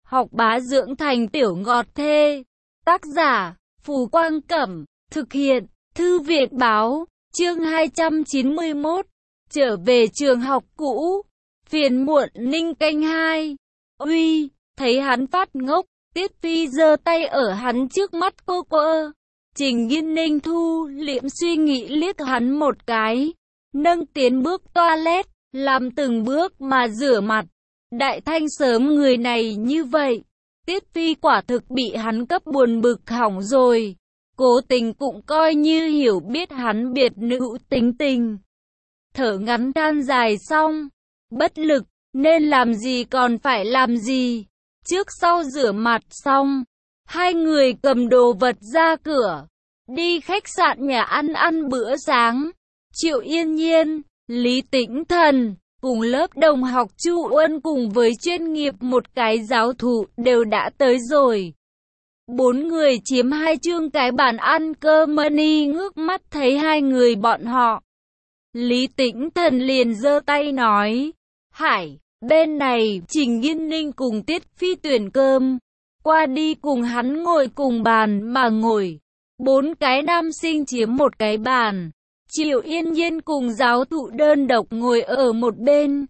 học bá dưỡng thành tiểu ngọt thê. Tác giả, Phù Quang Cẩm, thực hiện, Thư viện Báo, chương 291, trở về trường học cũ, phiền muộn Ninh Canh 2. Uy, thấy hắn phát ngốc, Tiết Phi giơ tay ở hắn trước mắt cô quơ. Trình Nghiên Ninh thu liễm suy nghĩ liếc hắn một cái, nâng tiến bước toilet, làm từng bước mà rửa mặt. Đại Thanh sớm người này như vậy, Tiết Phi quả thực bị hắn cấp buồn bực hỏng rồi. Cố Tình cũng coi như hiểu biết hắn biệt nữ tính tình. Thở ngắn than dài xong, bất lực, nên làm gì còn phải làm gì. Trước sau rửa mặt xong, hai người cầm đồ vật ra cửa, đi khách sạn nhà ăn bữa sáng. Triệu Yên Nhiên, Lý Tĩnh Thần, cùng lớp đồng học Chu Uân cùng với chuyên nghiệp một cái giáo thụ đều đã tới rồi. Bốn người chiếm hai chương cái bàn ăn cơm money ngước mắt thấy hai người bọn họ. Lý Tĩnh Thần liền giơ tay nói, Hải, bên này Trình Nghiên Ninh cùng Tiết Phi tuyển cơm, qua đi cùng hắn ngồi cùng bàn mà ngồi. Bốn cái nam sinh chiếm một cái bàn, Triệu Yên Nhiên cùng giáo thụ đơn độc ngồi ở một bên.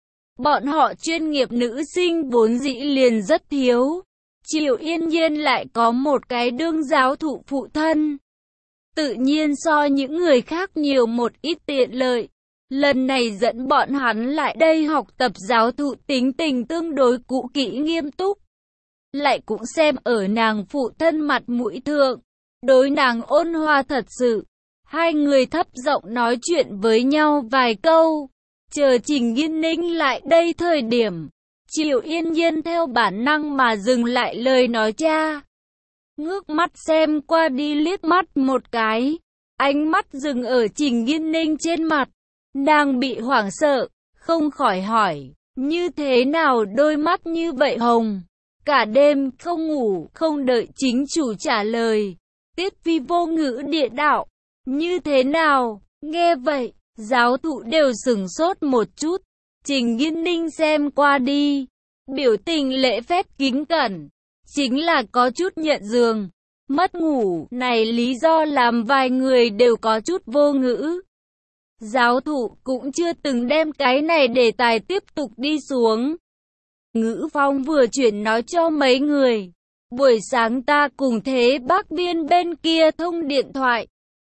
Bọn họ chuyên nghiệp nữ sinh vốn dĩ liền rất thiếu. Triệu Yên Nhiên lại có một cái đương giáo thụ phụ thân, tự nhiên so những người khác nhiều một ít tiện lợi. Lần này dẫn bọn hắn lại đây học tập giáo thụ tính tình tương đối cũ kỹ nghiêm túc, lại cũng xem ở nàng phụ thân mặt mũi thượng, đối nàng ôn hòa thật sự. Hai người thấp giọng nói chuyện với nhau vài câu, chờ Trình Nghiên Ninh lại đây thời điểm, Triệu Yên Nhiên theo bản năng mà dừng lại lời nói cha. Ngước mắt xem qua đi liếc mắt một cái, ánh mắt dừng ở Trình Nghiên Ninh trên mặt. Nàng bị hoảng sợ, không khỏi hỏi, như thế nào đôi mắt như vậy hồng? Cả đêm không ngủ, không đợi chính chủ trả lời. Tiết Phi vô ngữ địa đạo, như thế nào? Nghe vậy, giáo thụ đều sửng sốt một chút. Trình Nghiên Ninh xem qua đi, biểu tình lễ phép kính cẩn, chính là có chút nhận giường. Mất ngủ này lý do làm vài người đều có chút vô ngữ. Giáo thụ cũng chưa từng đem cái này đề tài tiếp tục đi xuống. Ngữ phong vừa chuyển nói cho mấy người, buổi sáng ta cùng Thế Bắc Biên bên kia thông điện thoại.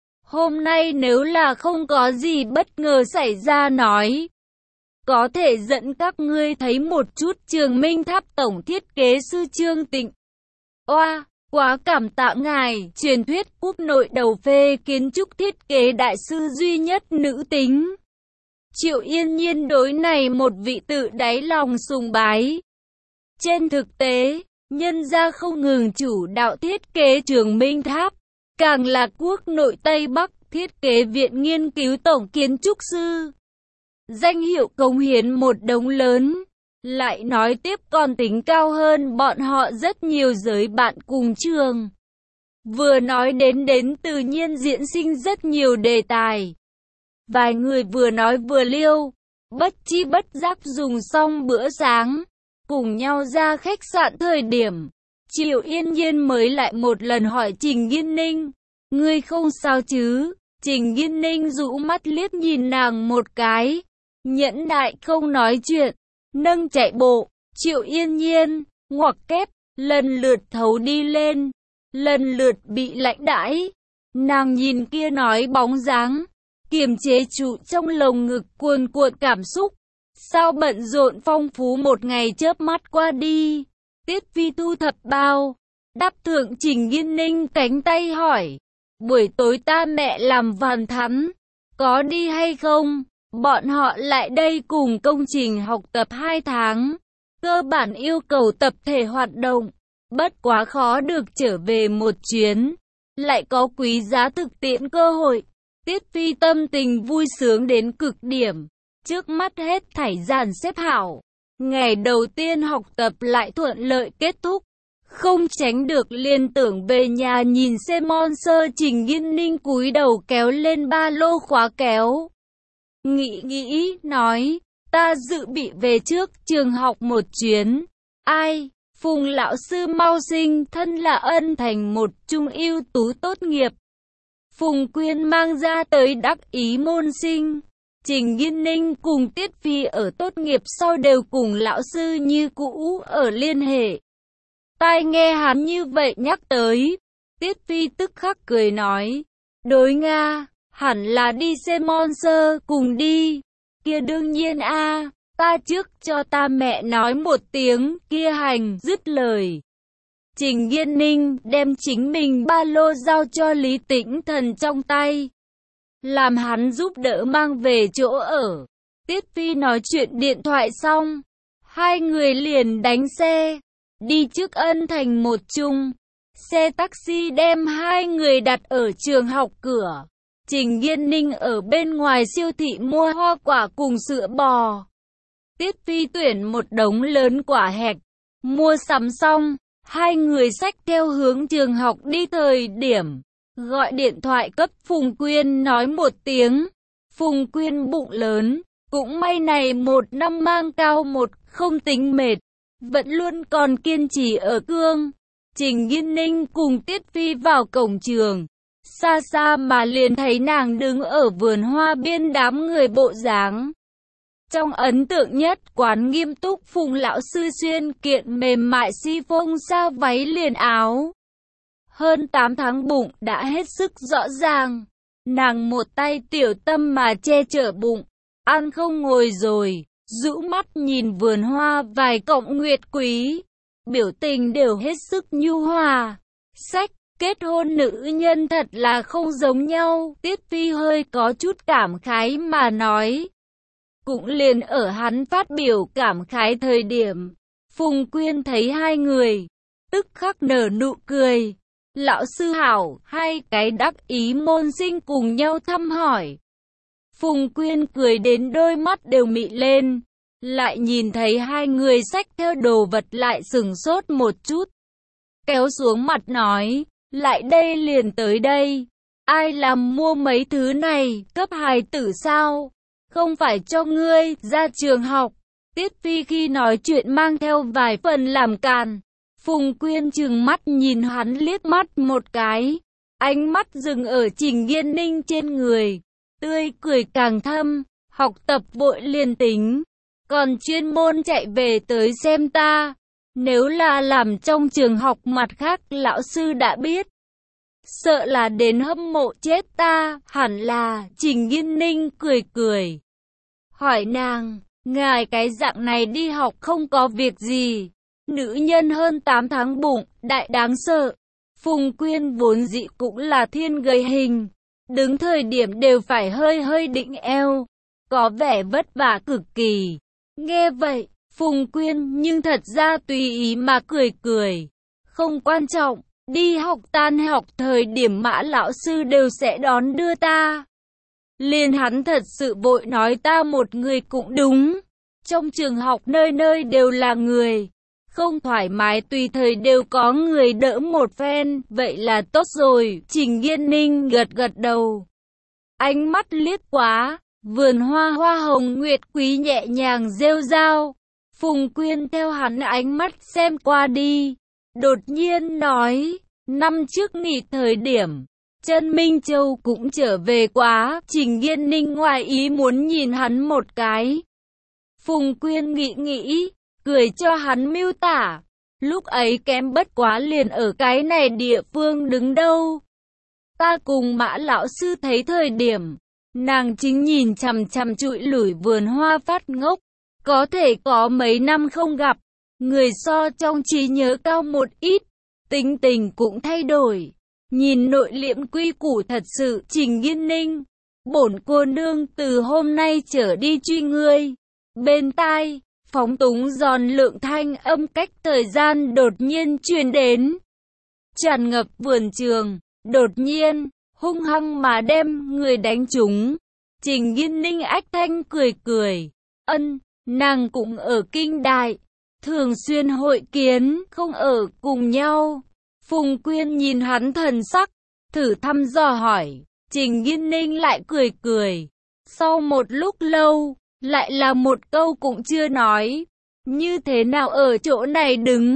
Hôm nay nếu là không có gì bất ngờ xảy ra nói, có thể dẫn các ngươi thấy một chút Trường Minh Tháp tổng thiết kế sư Trương Tịnh. Oa, quá cảm tạ ngài, truyền thuyết quốc nội đầu phê kiến trúc thiết kế đại sư duy nhất nữ tính. Triệu Yên Nhiên đối này một vị tự đáy lòng sùng bái. Trên thực tế, nhân gia không ngừng chủ đạo thiết kế Trường Minh Tháp, càng là quốc nội Tây Bắc thiết kế viện nghiên cứu tổng kiến trúc sư. Danh hiệu cống hiến một đống lớn, lại nói tiếp còn tính cao hơn bọn họ rất nhiều giới bạn cùng trường. Vừa nói đến tự nhiên diễn sinh rất nhiều đề tài. Vài người vừa nói vừa liêu, bất chi bất giác dùng xong bữa sáng, cùng nhau ra khách sạn thời điểm. Triệu Yên Nhiên mới lại một lần hỏi Trình Nghiên Ninh, ngươi không sao chứ? Trình Nghiên Ninh rũ mắt liếc nhìn nàng một cái, nhẫn nại không nói chuyện, nâng chạy bộ. Triệu Yên Nhiên, ngoặc kép, lần lượt thấu đi lên, lần lượt bị lãnh đãi. Nàng nhìn kia nói bóng dáng, kiềm chế trụ trong lồng ngực cuồn cuộn cảm xúc. Sao bận rộn phong phú một ngày chớp mắt qua đi. Tiết Phi thu thập bao, đắp thượng Trình Nghiên Ninh cánh tay hỏi, buổi tối ta mẹ làm vàn thắm, có đi hay không? Bọn họ lại đây cùng công trình học tập 2 tháng, cơ bản yêu cầu tập thể hoạt động, bất quá khó được trở về một chuyến, lại có quý giá thực tiễn cơ hội. Tiết Phi tâm tình vui sướng đến cực điểm, trước mắt hết thảy dàn xếp hảo. Ngày đầu tiên học tập lại thuận lợi kết thúc, không tránh được liên tưởng về nhà nhìn xem Monster. Trình Nghiên Ninh cúi đầu kéo lên ba lô khóa kéo. Nghĩ, nói, ta dự bị về trước trường học một chuyến. Ai, Phùng lão sư mau sinh, thân là ân thành một trung ưu tú tốt nghiệp. Phùng Quyên mang ra tới đắc ý môn sinh. Trình Nghiên Ninh cùng Tiết Phi ở tốt nghiệp sau đều cùng lão sư như cũ ở liên hệ. Tai nghe hắn như vậy nhắc tới, Tiết Phi tức khắc cười nói, đối Nga, hẳn là đi xem Monster cùng đi. Kia đương nhiên a, ta trước cho ta mẹ nói một tiếng, kia hành, dứt lời. Trình Nghiên Ninh đem chính mình ba lô giao cho Lý Tĩnh Thần trong tay, làm hắn giúp đỡ mang về chỗ ở. Tiết Phi nói chuyện điện thoại xong, hai người liền đánh xe, đi trước Ân Thành một chung. Xe taxi đem hai người đặt ở trường học cửa. Trình Nghiên Ninh ở bên ngoài siêu thị mua hoa quả cùng sữa bò. Tiết Phi tuyển một đống lớn quả hạch. Mua sắm xong, hai người xách theo hướng trường học đi thời điểm. Gọi điện thoại cấp Phùng Quyên nói một tiếng. Phùng Quyên bụng lớn, cũng may này một năm mang cao một không tính mệt, vẫn luôn còn kiên trì ở cương. Trình Nghiên Ninh cùng Tiết Phi vào cổng trường. Xa xa mà liền thấy nàng đứng ở vườn hoa biên đám người bộ dáng. Trong ấn tượng nhất quán nghiêm túc Phùng lão sư xuyên kiện mềm mại si-phông sao váy liền áo. Hơn 8 tháng bụng đã hết sức rõ ràng. Nàng một tay tiểu tâm mà che chở bụng, ăn không ngồi rồi, rũ mắt nhìn vườn hoa vài cọng nguyệt quý. Biểu tình đều hết sức nhu hòa. Sách, kết hôn nữ nhân thật là không giống nhau. Tiết Phi hơi có chút cảm khái mà nói. Cũng liền ở hắn phát biểu cảm khái thời điểm, Phùng Quyên thấy hai người, tức khắc nở nụ cười. Lão sư hảo, hai cái đắc ý môn sinh cùng nhau thăm hỏi. Phùng Quyên cười đến đôi mắt đều mị lên. Lại nhìn thấy hai người xách theo đồ vật lại sửng sốt một chút. Kéo xuống mặt nói, lại đây liền tới đây. Ai làm mua mấy thứ này, cấp hài tử sao? Không phải cho ngươi, ra trường học. Tiết Phi khi nói chuyện mang theo vài phần làm càn. Phùng Quyên trừng mắt nhìn hắn liếc mắt một cái. Ánh mắt dừng ở Trình Nghiên Ninh trên người. Tươi cười càng thâm, học tập vội liền tính. Còn chuyên môn chạy về tới xem ta. Nếu là làm trong trường học mặt khác lão sư đã biết. Sợ là đến hâm mộ chết ta, hẳn là. Trình Nghiên Ninh cười cười. Hỏi nàng, ngài cái dạng này đi học không có việc gì. Nữ nhân hơn 8 tháng bụng, đại đáng sợ. Phùng Quyên vốn dị cũng là thiên gầy hình. Đứng thời điểm đều phải hơi hơi định eo. Có vẻ vất vả cực kỳ. Nghe vậy, Phùng Quyên nhưng thật ra tùy ý mà cười cười. Không quan trọng, đi học tan học thời điểm Mã lão sư đều sẽ đón đưa ta. Liền hắn thật sự vội nói ta một người cũng đúng. Trong trường học nơi nơi đều là người. Không thoải mái tùy thời đều có người đỡ một phen. Vậy là tốt rồi. Trình Nghiên Ninh gật gật đầu. Ánh mắt liếc quá. Vườn hoa hoa hồng nguyệt quý nhẹ nhàng rêu rao. Phùng Quyên theo hắn ánh mắt xem qua đi. Đột nhiên nói. Năm trước nghỉ thời điểm. Trân Minh Châu cũng trở về quá. Trình Nghiên Ninh ngoài ý muốn nhìn hắn một cái. Phùng Quyên nghĩ. Cười cho hắn miêu tả. Lúc ấy kém bất quá liền ở cái này địa phương đứng đâu. Ta cùng Mã lão sư thấy thời điểm. Nàng chính nhìn chằm chằm trụi lủi vườn hoa phát ngốc. Có thể có mấy năm không gặp. Người so trong trí nhớ cao một ít. Tính tình cũng thay đổi. Nhìn nội liễm quy củ thật sự. Trình Nghiên Ninh. Bổn cô nương từ hôm nay trở đi truy ngươi. Bên tai. Phóng túng giòn lượng thanh âm cách thời gian đột nhiên truyền đến. Tràn ngập vườn trường. Đột nhiên. Hung hăng mà đem người đánh trúng. Trình Nghiên Ninh ách thanh cười cười. Ân, nàng cũng ở kinh đại. Thường xuyên hội kiến, không ở cùng nhau. Phùng Quyên nhìn hắn thần sắc. Thử thăm dò hỏi. Trình Nghiên Ninh lại cười cười. Sau một lúc lâu, lại là một câu cũng chưa nói. Như thế nào ở chỗ này đứng.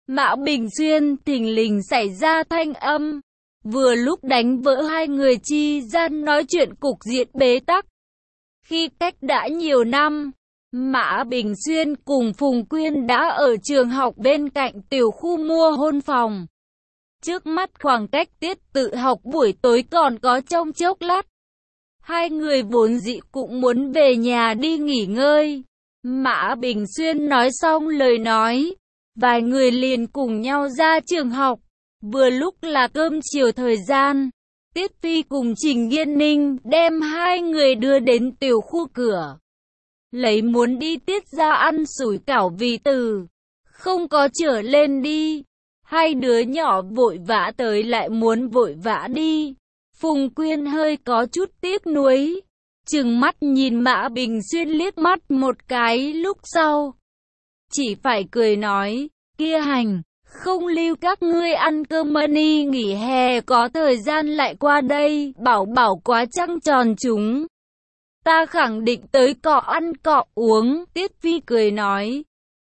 Mã Bình Xuyên thình lình xảy ra thanh âm. Vừa lúc đánh vỡ hai người chi gian nói chuyện cục diện bế tắc. Khi cách đã nhiều năm, Mã Bình Xuyên cùng Phùng Quyên đã ở trường học bên cạnh tiểu khu mua hôn phòng. Trước mắt khoảng cách tiết tự học buổi tối còn có trong chốc lát. Hai người vốn dĩ cũng muốn về nhà đi nghỉ ngơi. Mã Bình Xuyên nói xong lời nói, vài người liền cùng nhau ra trường học. Vừa lúc là cơm chiều thời gian, Tiết Phi cùng Trình Nghiên Ninh đem hai người đưa đến tiểu khu cửa. Lấy muốn đi Tiết ra ăn sủi cảo vì từ không có trở lên đi. Hai đứa nhỏ vội vã tới lại muốn vội vã đi. Phùng Quyên hơi có chút tiếc nuối, trừng mắt nhìn Mã Bình Xuyên liếc mắt một cái, lúc sau chỉ phải cười nói, kia hành, không lưu các ngươi ăn cơm money nghỉ hè có thời gian lại qua đây, bảo bảo quá trăng tròn chúng. Ta khẳng định tới cọ ăn cọ uống, Tiết Phi cười nói.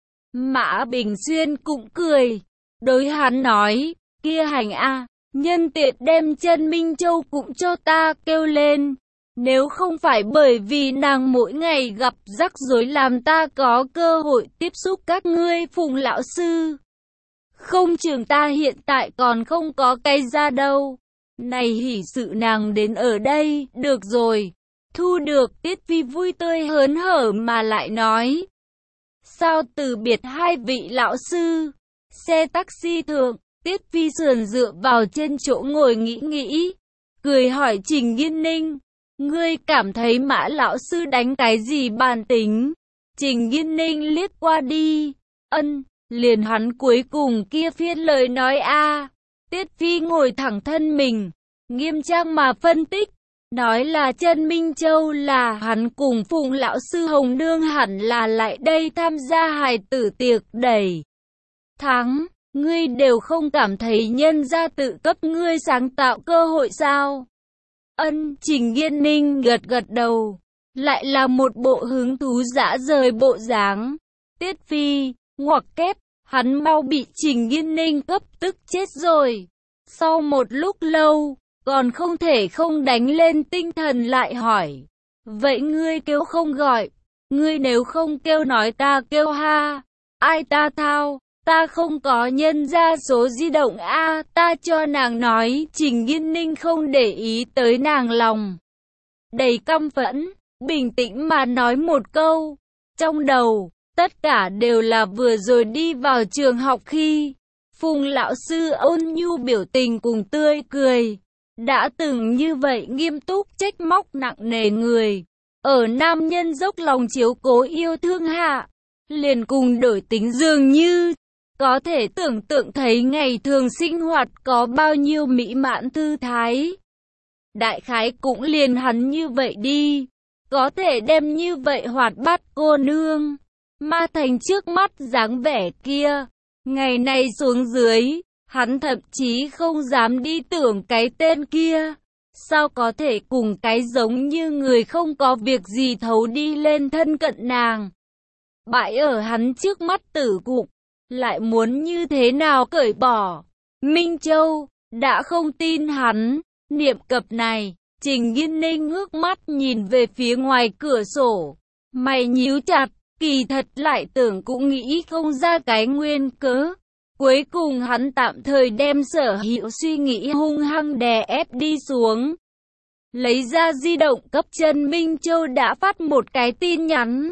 Mã Bình Xuyên cũng cười, đối hắn nói, kia hành a, nhân tiện đem Trần Minh Châu cũng cho ta kêu lên. Nếu không phải bởi vì nàng mỗi ngày gặp rắc rối làm ta có cơ hội tiếp xúc các ngươi Phùng lão sư, không chừng ta hiện tại còn không có cái ra đâu. Này hỉ sự nàng đến ở đây, được rồi. Thu được, Tiết Phi vui tươi hớn hở mà lại nói. Sao từ biệt hai vị lão sư? Xe taxi thượng, Tiết Phi sườn dựa vào trên chỗ ngồi nghĩ, cười hỏi Trình Nghiên Ninh. Ngươi cảm thấy Mã lão sư đánh cái gì bản tính? Trình Nghiên Ninh liếc qua đi. Liền hắn cuối cùng kia phiên lời nói a. Tiết Phi ngồi thẳng thân mình, nghiêm trang mà phân tích. Nói là Trần Minh Châu là hắn cùng Phùng lão sư Hồng Nương hẳn là lại đây tham gia hài tử tiệc đẩy thắng. Ngươi đều không cảm thấy nhân gia tự cấp ngươi sáng tạo cơ hội sao? Trình Nghiên Ninh gật gật đầu, lại là một bộ hứng thú dã rời bộ dáng. Tiết Phi, ngoặc kép, hắn mau bị Trình Nghiên Ninh cấp tức chết rồi. Sau một lúc lâu, còn không thể không đánh lên tinh thần lại hỏi. Vậy ngươi kêu không gọi, ngươi nếu không kêu nói ta kêu ha, ai ta thao, ta không có nhân ra số di động a, ta cho nàng nói. Trình Nghiên Ninh không để ý tới nàng lòng đầy căm phẫn, bình tĩnh mà nói một câu. Trong đầu, tất cả đều là vừa rồi đi vào trường học khi Phùng lão sư ôn nhu biểu tình cùng tươi cười. Đã từng như vậy nghiêm túc trách móc nặng nề người, ở nam nhân dốc lòng chiếu cố yêu thương hạ, liền cùng đổi tính dường như. Có thể tưởng tượng thấy ngày thường sinh hoạt có bao nhiêu mỹ mãn thư thái. Đại khái cũng liền hắn như vậy đi, có thể đem như vậy hoạt bát cô nương ma thành trước mắt dáng vẻ kia. Ngày này xuống dưới, hắn thậm chí không dám đi tưởng cái tên kia sao có thể cùng cái giống như người không có việc gì thấu đi lên thân cận nàng. Bại ở hắn trước mắt tử cục, lại muốn như thế nào cởi bỏ. Minh Châu đã không tin hắn. Niệm cập này, Trình Nghiên Ninh ngước mắt nhìn về phía ngoài cửa sổ, mày nhíu chặt, kỳ thật lại tưởng cũng nghĩ không ra cái nguyên cớ. Cuối cùng hắn tạm thời đem sở hữu suy nghĩ hung hăng đè ép đi xuống. Lấy ra di động cấp Trần Minh Châu đã phát một cái tin nhắn.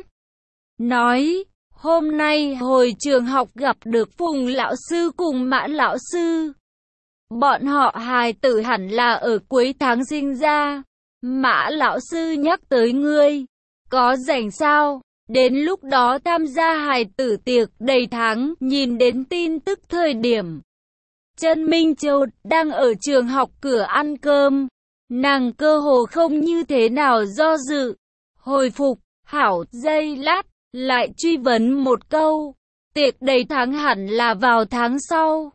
Nói, hôm nay hồi trường học gặp được Phùng lão sư cùng Mã lão sư. Bọn họ hài tử hẳn là ở cuối tháng sinh ra. Mã lão sư nhắc tới ngươi, có rảnh sao? Đến lúc đó tham gia hài tử tiệc đầy tháng. Nhìn đến tin tức thời điểm Trần Minh Châu đang ở trường học cửa ăn cơm, nàng cơ hồ không như thế nào do dự. Hồi phục, hảo, giây lát, lại truy vấn một câu. Tiệc đầy tháng hẳn là vào tháng sau.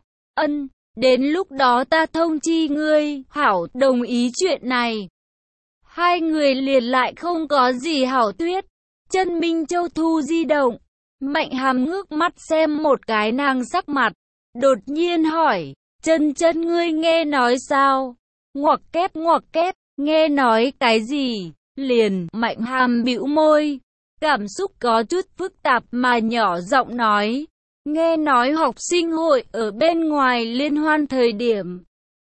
Đến lúc đó ta thông chi ngươi. Hảo, đồng ý chuyện này. Hai người liền lại không có gì hảo thuyết. Trần Minh Châu thu di động, Mạnh Hàm ngước mắt xem một cái nàng sắc mặt, đột nhiên hỏi, Chân Chân ngươi nghe nói sao? Ngoặc kép, nghe nói cái gì? Liền, Mạnh Hàm bĩu môi, cảm xúc có chút phức tạp mà nhỏ giọng nói, nghe nói học sinh hội ở bên ngoài liên hoan thời điểm.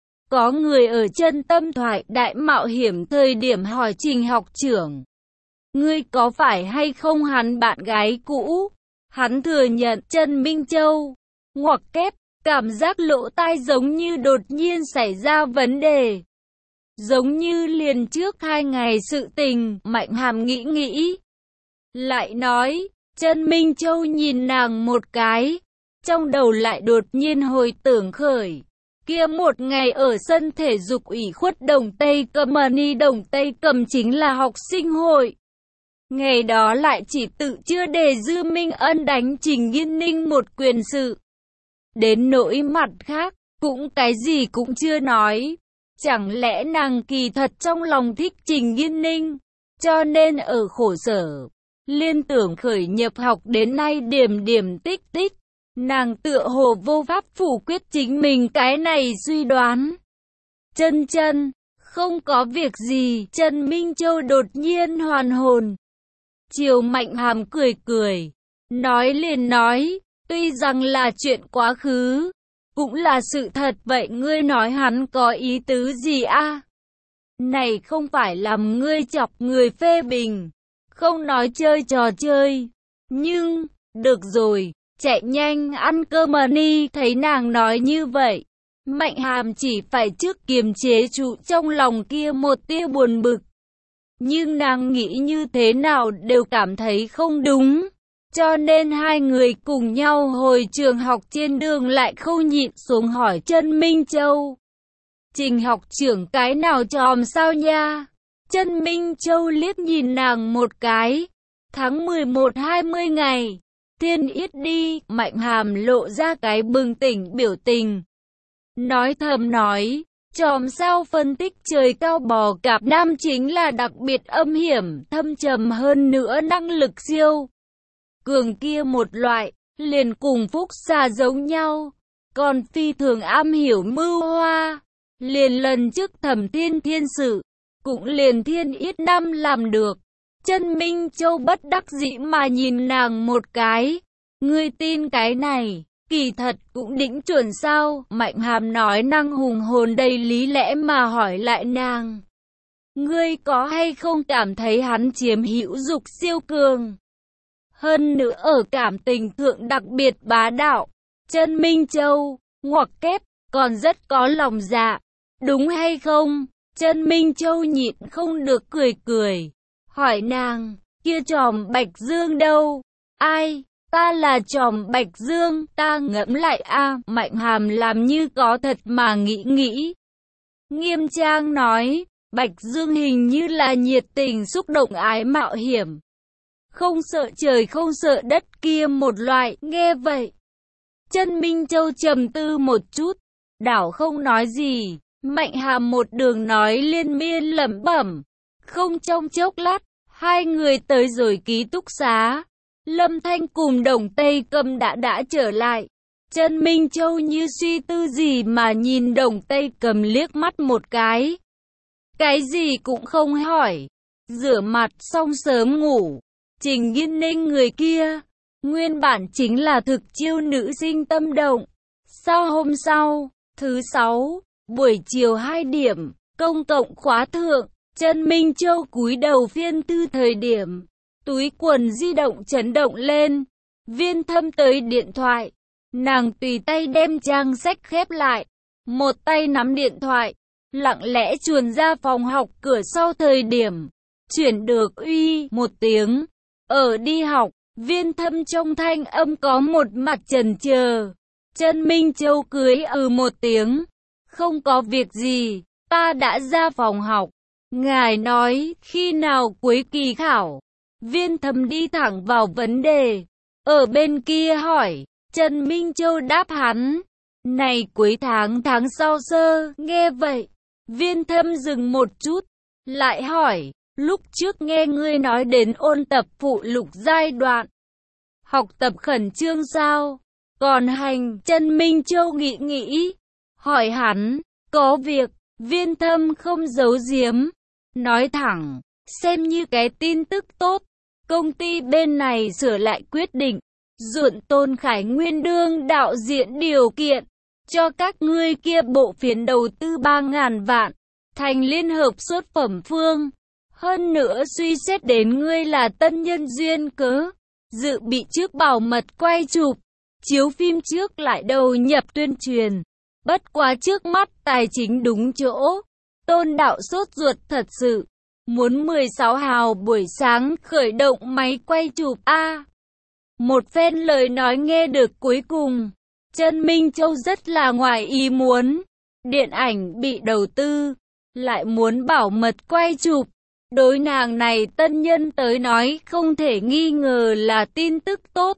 Có người ở Chân Tâm Thoại Đại Mạo Hiểm thời điểm hỏi Trình học trưởng, ngươi có phải hay không hắn bạn gái cũ? Hắn thừa nhận Trần Minh Châu. Ngoặc kép, cảm giác lỗ tai giống như đột nhiên xảy ra vấn đề. Giống như liền trước 2 ngày sự tình, Mạnh Hàm nghĩ. Lại nói, Trần Minh Châu nhìn nàng một cái, trong đầu lại đột nhiên hồi tưởng khởi. Kia một ngày ở sân thể dục ủy khuất Đồng Tây Cầm Đồng Tây Cầm chính là học sinh hội. Ngày đó lại chỉ tự chưa để Dư Minh Ân đánh Trình Nghiên Ninh một quyền sự. Đến nỗi mặt khác, cũng cái gì cũng chưa nói. Chẳng lẽ nàng kỳ thật trong lòng thích Trình Nghiên Ninh, cho nên ở khổ sở, liên tưởng khởi nhập học đến nay điểm tích, nàng tựa hồ vô pháp phủ quyết chính mình cái này suy đoán. Chân Chân, không có việc gì. Trần Minh Châu đột nhiên hoàn hồn. Triều Mạnh Hàm cười, nói liền nói, tuy rằng là chuyện quá khứ, cũng là sự thật, vậy ngươi nói hắn có ý tứ gì a? Này không phải làm ngươi chọc người phê bình, không nói chơi trò chơi, nhưng, được rồi, chạy nhanh ăn cơm đi. Thấy nàng nói như vậy, Mạnh Hàm chỉ phải trước kiềm chế trụ trong lòng kia một tia buồn bực. Nhưng nàng nghĩ như thế nào đều cảm thấy không đúng, cho nên hai người cùng nhau hồi trường học trên đường lại không nhịn xuống hỏi Trần Minh Châu. Trình học trưởng cái nào tròm sao nha? Trần Minh Châu liếc nhìn nàng một cái. Tháng 11 20 ngày, thiên ít đi. Mạnh Hàm lộ ra cái bừng tỉnh biểu tình. Nói thầm nói, chòm sao phân tích trời cao bò cạp nam chính là đặc biệt âm hiểm, thâm trầm hơn nữa năng lực siêu cường kia một loại, liền cùng Phúc Xà giống nhau, còn phi thường am hiểu mưu hoa, liền lần trước Thẩm Thiên sự, cũng liền thiên ít năm làm được. Trần Minh Châu bất đắc dĩ mà nhìn nàng một cái, ngươi tin cái này? Kỳ thật cũng đỉnh chuẩn sao? Mạnh Hàm nói năng hùng hồn đầy lý lẽ mà hỏi lại nàng. Ngươi có hay không cảm thấy hắn chiếm hữu dục siêu cường? Hơn nữa ở cảm tình thượng đặc biệt bá đạo. Trần Minh Châu, ngoặc kép, còn rất có lòng dạ. Đúng hay không? Trần Minh Châu nhịn không được cười. Hỏi nàng, kia tròm Bạch Dương đâu? Ai? Ta là tròm Bạch Dương, ta ngẫm lại a. Mạnh Hàm làm như có thật mà nghĩ. Nghiêm trang nói, Bạch Dương hình như là nhiệt tình xúc động ái mạo hiểm, không sợ trời không sợ đất kia một loại. Nghe vậy, Trần Minh Châu trầm tư một chút, đảo không nói gì. Mạnh Hàm một đường nói liên miên lẩm bẩm. Không trong chốc lát, hai người tới rồi ký túc xá. Lâm Thanh cùng Đồng Tây Cầm đã trở lại. Trần Minh Châu như suy tư gì mà nhìn Đồng Tây Cầm liếc mắt một cái. Cái gì cũng không hỏi. Rửa mặt xong sớm ngủ. Trình Nghiên Ninh người kia, nguyên bản chính là thực chiêu nữ sinh tâm động. Sau hôm sau, thứ 6, buổi chiều 2 điểm, công cộng khóa thượng, Trần Minh Châu cúi đầu phiên thư thời điểm. Túi quần di động chấn động lên, Viên Thâm tới điện thoại, nàng tùy tay đem trang sách khép lại, một tay nắm điện thoại, lặng lẽ chuồn ra phòng học cửa sau thời điểm, chuyển được uy một tiếng, ở đi học. Viên Thâm trong thanh âm có một mặt chần chờ. Trần Minh Châu cười một tiếng, không có việc gì, ta đã ra phòng học. Ngài nói khi nào cuối kỳ khảo? Viên Thâm đi thẳng vào vấn đề. Ở bên kia hỏi. Trần Minh Châu đáp hắn. Này cuối tháng sau sơ. Nghe vậy, Viên Thâm dừng một chút, lại hỏi. Lúc trước nghe ngươi nói đến ôn tập phụ lục giai đoạn, học tập khẩn trương sao? Còn hành chân Minh Châu nghĩ nghĩ, hỏi hắn, có việc, Viên Thâm không giấu giếm, nói thẳng, xem như cái tin tức tốt. Công ty bên này sửa lại quyết định, ruộn Tôn Khải Nguyên đương đạo diễn điều kiện, cho các ngươi kia bộ phiến đầu tư 3.000 vạn, thành liên hợp xuất phẩm phương. Hơn nữa suy xét đến ngươi là tân nhân duyên cớ, dự bị trước bảo mật quay chụp, chiếu phim trước lại đầu nhập tuyên truyền. Bất quá trước mắt tài chính đúng chỗ, Tôn đạo sốt ruột thật sự, muốn 16 hào buổi sáng khởi động máy quay chụp a. Một phen lời nói nghe được cuối cùng, Trần Minh Châu rất là ngoài ý muốn, điện ảnh bị đầu tư, lại muốn bảo mật quay chụp. Đối nàng này tân nhân tới nói không thể nghi ngờ là tin tức tốt.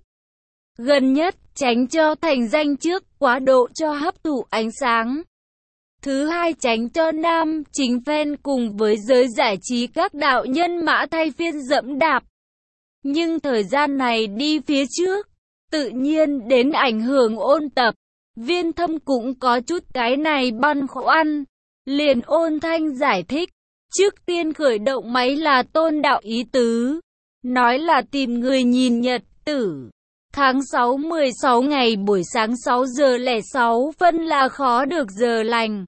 Gần nhất, tránh cho thành danh trước quá độ cho hấp thụ ánh sáng. Thứ hai, tránh cho nam chính fan cùng với giới giải trí các đạo nhân mã thay phiên dẫm đạp. Nhưng thời gian này đi phía trước, tự nhiên đến ảnh hưởng ôn tập. Viên Thâm cũng có chút cái này băn khoăn, liền ôn thanh giải thích. Trước tiên khởi động máy là Tôn đạo ý tứ, nói là tìm người nhìn nhật tử. Tháng 6 16 ngày buổi sáng 6 giờ 06 phân là khó được giờ lành.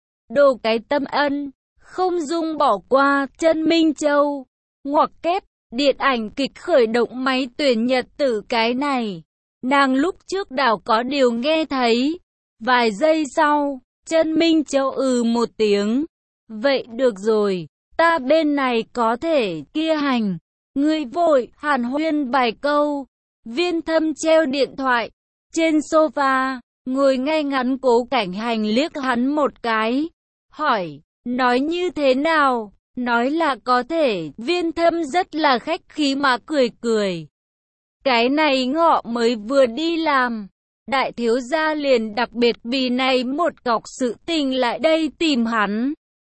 Đồ cái tâm ân, không dung bỏ qua. Trần Minh Châu, ngoặc kép, điện ảnh kịch khởi động máy tuyển nhật tử cái này. Nàng lúc trước đảo có điều nghe thấy. Vài giây sau, Trần Minh Châu một tiếng. Vậy được rồi, ta bên này có thể kia hành. Ngươi vội hàn huyên vài câu. Viên Thâm treo điện thoại trên sofa, ngồi ngay ngắn. Cố Cảnh Hành liếc hắn một cái, hỏi, nói như thế nào? Nói là có thể. Viên Thâm rất là khách khí mà cười cười. Cái này ngọ mới vừa đi làm, đại thiếu gia liền đặc biệt vì này một cọc sự tình lại đây tìm hắn.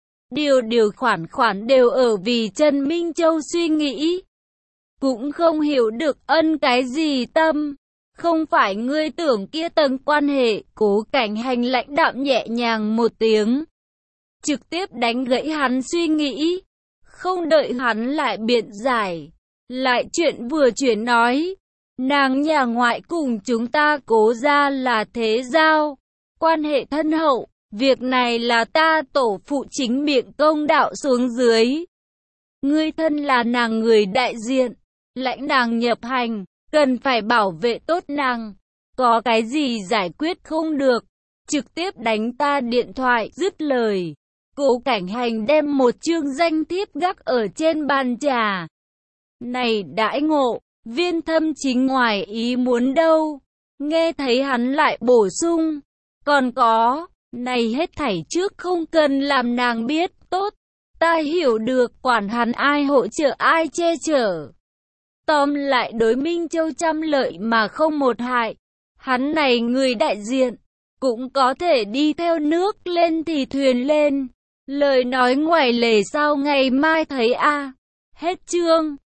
Điều khoản đều ở vì Trần Minh Châu suy nghĩ. Cũng không hiểu được ân cái gì tâm. Không phải ngươi tưởng kia tầng quan hệ. Cố Cảnh Hành lãnh đạm nhẹ nhàng một tiếng, trực tiếp đánh gãy hắn suy nghĩ. Không đợi hắn lại biện giải, lại chuyện vừa chuyển nói. Nàng nhà ngoại cùng chúng ta Cố gia là thế giao, quan hệ thân hậu. Việc này là ta tổ phụ chính miệng công đạo xuống dưới. Ngươi thân là nàng người đại diện, lãnh nàng nhập hành, cần phải bảo vệ tốt nàng. Có cái gì giải quyết không được, trực tiếp đánh ta điện thoại. Dứt lời, Cố Cảnh Hành đem một chương danh thiếp gác ở trên bàn trà. Này đãi ngộ, Viên Thâm chính ngoài ý muốn đâu. Nghe thấy hắn lại bổ sung, còn có, này hết thảy trước không cần làm nàng biết. Tốt, ta hiểu được, quản hắn ai hỗ trợ ai che chở. Tóm lại đối Minh Châu trăm lợi mà không một hại. Hắn này người đại diện, cũng có thể đi theo nước lên thì thuyền lên. Lời nói ngoài lề sao ngày mai thấy a. Hết chương.